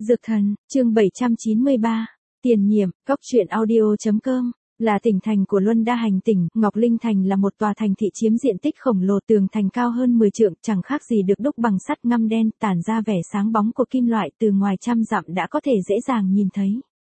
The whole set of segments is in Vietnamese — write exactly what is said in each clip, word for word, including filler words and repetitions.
Dược thần, chương bảy trăm chín mươi ba, tiền nhiệm, góc truyện audio.com, là tỉnh thành của Luân Đa Hành tỉnh, Ngọc Linh Thành là một tòa thành thị chiếm diện tích khổng lồ, tường thành cao hơn mười trượng, chẳng khác gì được đúc bằng sắt ngăm đen, tản ra vẻ sáng bóng của kim loại, từ ngoài trăm dặm đã có thể dễ dàng nhìn thấy.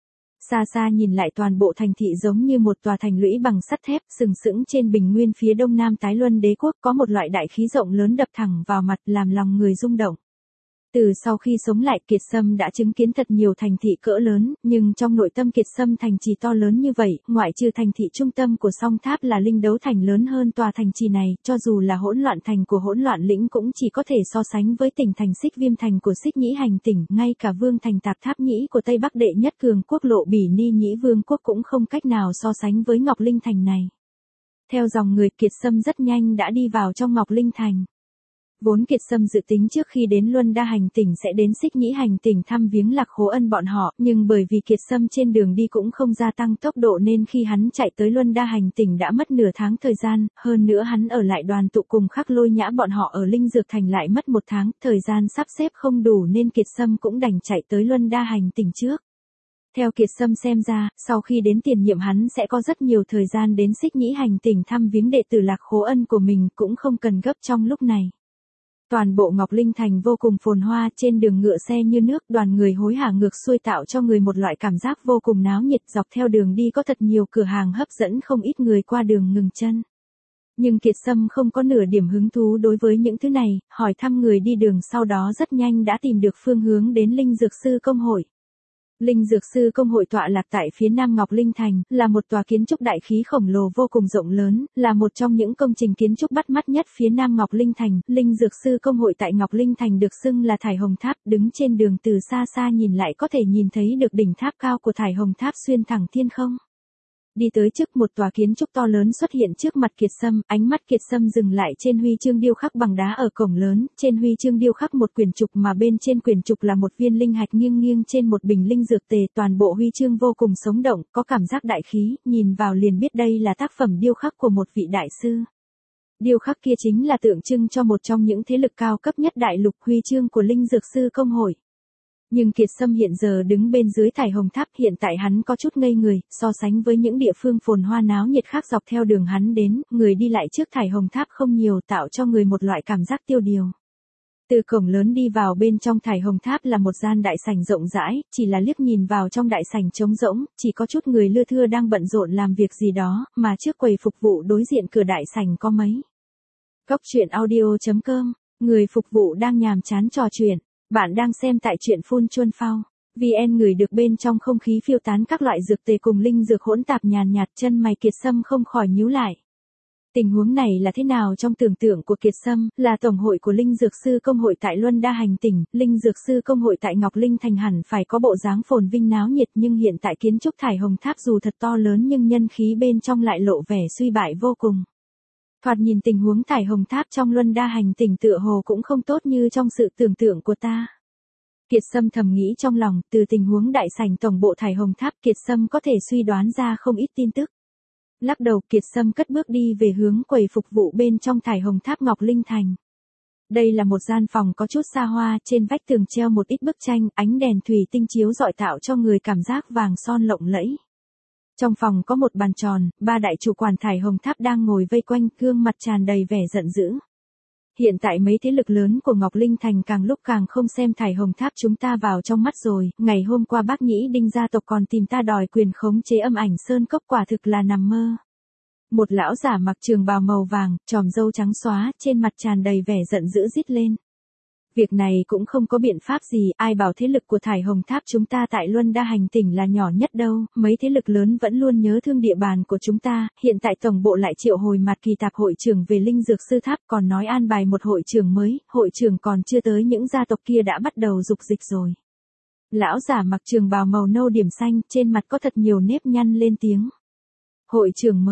Xa xa nhìn lại, toàn bộ thành thị giống như một tòa thành lũy bằng sắt thép, sừng sững trên bình nguyên phía đông nam Tái Luân Đế quốc, có một loại đại khí rộng lớn đập thẳng vào mặt, làm lòng người rung động. Từ sau khi sống lại, Kiệt Sâm đã chứng kiến thật nhiều thành thị cỡ lớn, nhưng trong nội tâm Kiệt Sâm thành trì to lớn như vậy, ngoại trừ thành thị trung tâm của Song Tháp là Linh Đấu Thành lớn hơn tòa thành trì này, cho dù là Hỗn Loạn Thành của Hỗn Loạn Lĩnh cũng chỉ có thể so sánh với tỉnh thành Xích Viêm Thành của Xích Nhĩ Hành tỉnh, ngay cả Vương Thành Tạp Tháp Nhĩ của Tây Bắc đệ nhất cường quốc Lộ Bỉ Ni Nhĩ Vương quốc cũng không cách nào so sánh với Ngọc Linh Thành này. Theo dòng người, Kiệt Sâm rất nhanh đã đi vào trong Ngọc Linh Thành. Vốn Kiệt Sâm dự tính trước khi đến Luân Đa Hành tỉnh sẽ đến Xích Nhĩ Hành tỉnh thăm viếng Lạc Khố Ân bọn họ, nhưng bởi vì Kiệt Sâm trên đường đi cũng không gia tăng tốc độ nên khi hắn chạy tới Luân Đa Hành tỉnh đã mất nửa tháng thời gian, hơn nữa hắn ở lại đoàn tụ cùng Khắc Lôi Nhã bọn họ ở Linh Dược Thành lại mất một tháng, thời gian sắp xếp không đủ nên Kiệt Sâm cũng đành chạy tới Luân Đa Hành tỉnh trước. Theo Kiệt Sâm xem ra, sau khi đến tiền nhiệm hắn sẽ có rất nhiều thời gian đến Xích Nhĩ Hành tỉnh thăm viếng đệ tử Lạc Khố Ân của mình, cũng không cần gấp trong lúc này. Toàn bộ Ngọc Linh Thành vô cùng phồn hoa, trên đường ngựa xe như nước, đoàn người hối hả ngược xuôi tạo cho người một loại cảm giác vô cùng náo nhiệt, dọc theo đường đi có thật nhiều cửa hàng hấp dẫn không ít người qua đường ngừng chân. Nhưng Kiệt Sâm không có nửa điểm hứng thú đối với những thứ này, hỏi thăm người đi đường sau đó rất nhanh đã tìm được phương hướng đến Linh Dược Sư Công hội. Linh Dược Sư Công hội tọa lạc tại phía nam Ngọc Linh Thành, là một tòa kiến trúc đại khí khổng lồ vô cùng rộng lớn, là một trong những công trình kiến trúc bắt mắt nhất phía nam Ngọc Linh Thành. Linh Dược Sư Công hội tại Ngọc Linh Thành được xưng là Thải Hồng Tháp, đứng trên đường từ xa xa nhìn lại có thể nhìn thấy được đỉnh tháp cao của Thải Hồng Tháp xuyên thẳng thiên không. Đi tới trước một tòa kiến trúc to lớn xuất hiện trước mặt Kiệt Sâm, ánh mắt Kiệt Sâm dừng lại trên huy chương điêu khắc bằng đá ở cổng lớn, trên huy chương điêu khắc một quyển trục mà bên trên quyển trục là một viên linh hạch nghiêng nghiêng trên một bình linh dược tề, toàn bộ huy chương vô cùng sống động, có cảm giác đại khí, nhìn vào liền biết đây là tác phẩm điêu khắc của một vị đại sư. Điêu khắc kia chính là tượng trưng cho một trong những thế lực cao cấp nhất đại lục, huy chương của Linh Dược Sư Công hội. Nhưng Kiệt Sâm hiện giờ đứng bên dưới Thải Hồng Tháp, hiện tại hắn có chút ngây người, so sánh với những địa phương phồn hoa náo nhiệt khác dọc theo đường hắn đến, người đi lại trước Thải Hồng Tháp không nhiều, tạo cho người một loại cảm giác tiêu điều. Từ cổng lớn đi vào bên trong Thải Hồng Tháp là một gian đại sảnh rộng rãi, chỉ là liếc nhìn vào trong đại sảnh trống rỗng, chỉ có chút người lưa thưa đang bận rộn làm việc gì đó, mà trước quầy phục vụ đối diện cửa đại sảnh có mấy. Góc truyện audio.com, người phục vụ đang nhàm chán trò chuyện. Bạn đang xem tại truyện Phun Chuân Phao. vê en ngửi được bên trong không khí phiêu tán các loại dược tề cùng linh dược hỗn tạp nhàn nhạt, chân mày Kiệt Sâm không khỏi nhíu lại. Tình huống này là thế nào trong tưởng tượng của Kiệt Sâm, là tổng hội của Linh Dược Sư Công hội tại Luân Đa Hành tỉnh, Linh Dược Sư Công hội tại Ngọc Linh Thành hẳn phải có bộ dáng phồn vinh náo nhiệt, nhưng hiện tại kiến trúc Thải Hồng Tháp dù thật to lớn nhưng nhân khí bên trong lại lộ vẻ suy bại vô cùng. Thoạt nhìn tình huống Thải Hồng Tháp trong Luân Đa Hành tỉnh tựa hồ cũng không tốt như trong sự tưởng tượng của ta. Kiệt Sâm thầm nghĩ trong lòng, từ tình huống đại sảnh tổng bộ Thải Hồng Tháp, Kiệt Sâm có thể suy đoán ra không ít tin tức. Lắc đầu, Kiệt Sâm cất bước đi về hướng quầy phục vụ bên trong Thải Hồng Tháp Ngọc Linh Thành. Đây là một gian phòng có chút xa hoa, trên vách tường treo một ít bức tranh, ánh đèn thủy tinh chiếu rọi tạo cho người cảm giác vàng son lộng lẫy. Trong phòng có một bàn tròn, ba đại chủ quản Thải Hồng Tháp đang ngồi vây quanh, gương mặt tràn đầy vẻ giận dữ. Hiện tại mấy thế lực lớn của Ngọc Linh Thành càng lúc càng không xem Thải Hồng Tháp chúng ta vào trong mắt rồi, ngày hôm qua bác Nhĩ Đinh gia tộc còn tìm ta đòi quyền khống chế Âm Ảnh Sơn Cốc, quả thực là nằm mơ. Một lão giả mặc trường bào màu vàng, tròm râu trắng xóa, trên mặt tràn đầy vẻ giận dữ rít lên. Việc này cũng không có biện pháp gì, ai bảo thế lực của Thải Hồng Tháp chúng ta tại Luân Đa Hành tỉnh là nhỏ nhất đâu, mấy thế lực lớn vẫn luôn nhớ thương địa bàn của chúng ta, hiện tại tổng bộ lại triệu hồi mặt kỳ tạp hội trưởng về Linh Dược Sư Tháp, còn nói an bài một hội trưởng mới, hội trưởng còn chưa tới những gia tộc kia đã bắt đầu dục dịch rồi. Lão giả mặc trường bào màu nâu điểm xanh, trên mặt có thật nhiều nếp nhăn lên tiếng. Hội trưởng mới,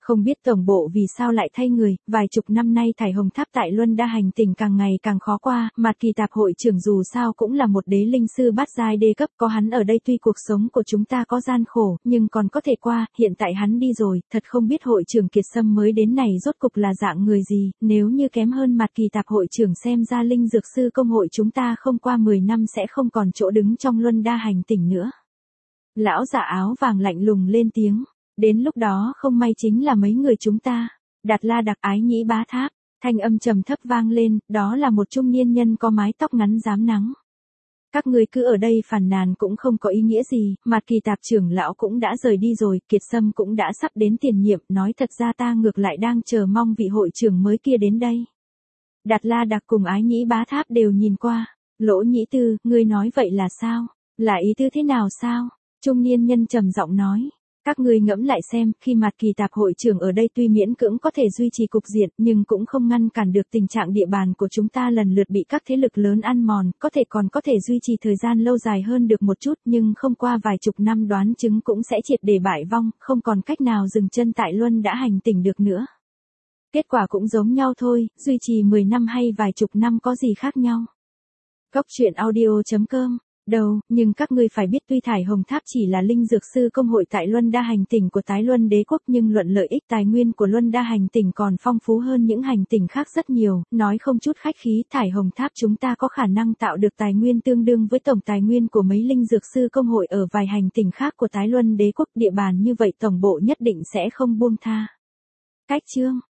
Không biết tổng bộ vì sao lại thay người, vài chục năm nay thải hồng tháp tại Luân Đa hành tỉnh càng ngày càng khó qua, Mạt Kỳ Tạp hội trưởng dù sao cũng là một đế linh sư bát giai đê cấp, có hắn ở đây tuy cuộc sống của chúng ta có gian khổ, nhưng còn có thể qua, hiện tại hắn đi rồi, thật không biết hội trưởng Kiệt Sâm mới đến này rốt cục là dạng người gì, nếu như kém hơn Mạt Kỳ Tạp hội trưởng xem ra linh dược sư công hội chúng ta không qua mười năm sẽ không còn chỗ đứng trong Luân Đa hành tỉnh nữa. Lão giả áo vàng lạnh lùng lên tiếng. Đến lúc đó không may chính là mấy người chúng ta. Đạt La Đặc Ái Nhĩ Bá Tháp, thanh âm trầm thấp vang lên, đó là một trung niên nhân có mái tóc ngắn rám nắng. Các người cứ ở đây phàn nàn cũng không có ý nghĩa gì, Mạt Kỳ Tạp trưởng lão cũng đã rời đi rồi, Kiệt Sâm cũng đã sắp đến tiền nhiệm, nói thật ra ta ngược lại đang chờ mong vị hội trưởng mới kia đến đây. Đạt La Đặc cùng Ái Nhĩ Bá Tháp đều nhìn qua. Lỗ Nhĩ Tư, ngươi nói vậy là sao? Là ý tư thế nào sao? Trung niên nhân trầm giọng nói. Các ngươi ngẫm lại xem, khi Mạt Kỳ Tạp hội trưởng ở đây tuy miễn cưỡng có thể duy trì cục diện, nhưng cũng không ngăn cản được tình trạng địa bàn của chúng ta lần lượt bị các thế lực lớn ăn mòn, có thể còn có thể duy trì thời gian lâu dài hơn được một chút, nhưng không qua vài chục năm đoán chứng cũng sẽ triệt để bại vong, không còn cách nào dừng chân tại Luân đã hành tỉnh được nữa. Kết quả cũng giống nhau thôi, duy trì mười năm hay vài chục năm có gì khác nhau. Góc truyện audio chấm com Đâu, nhưng các ngươi phải biết tuy thải hồng tháp chỉ là linh dược sư công hội tại Luân Đa hành tỉnh của Tái Luân đế quốc nhưng luận lợi ích tài nguyên của Luân Đa hành tỉnh còn phong phú hơn những hành tỉnh khác rất nhiều, nói không chút khách khí thải hồng tháp chúng ta có khả năng tạo được tài nguyên tương đương với tổng tài nguyên của mấy linh dược sư công hội ở vài hành tỉnh khác của Tái Luân đế quốc, địa bàn như vậy tổng bộ nhất định sẽ không buông tha. Cách chương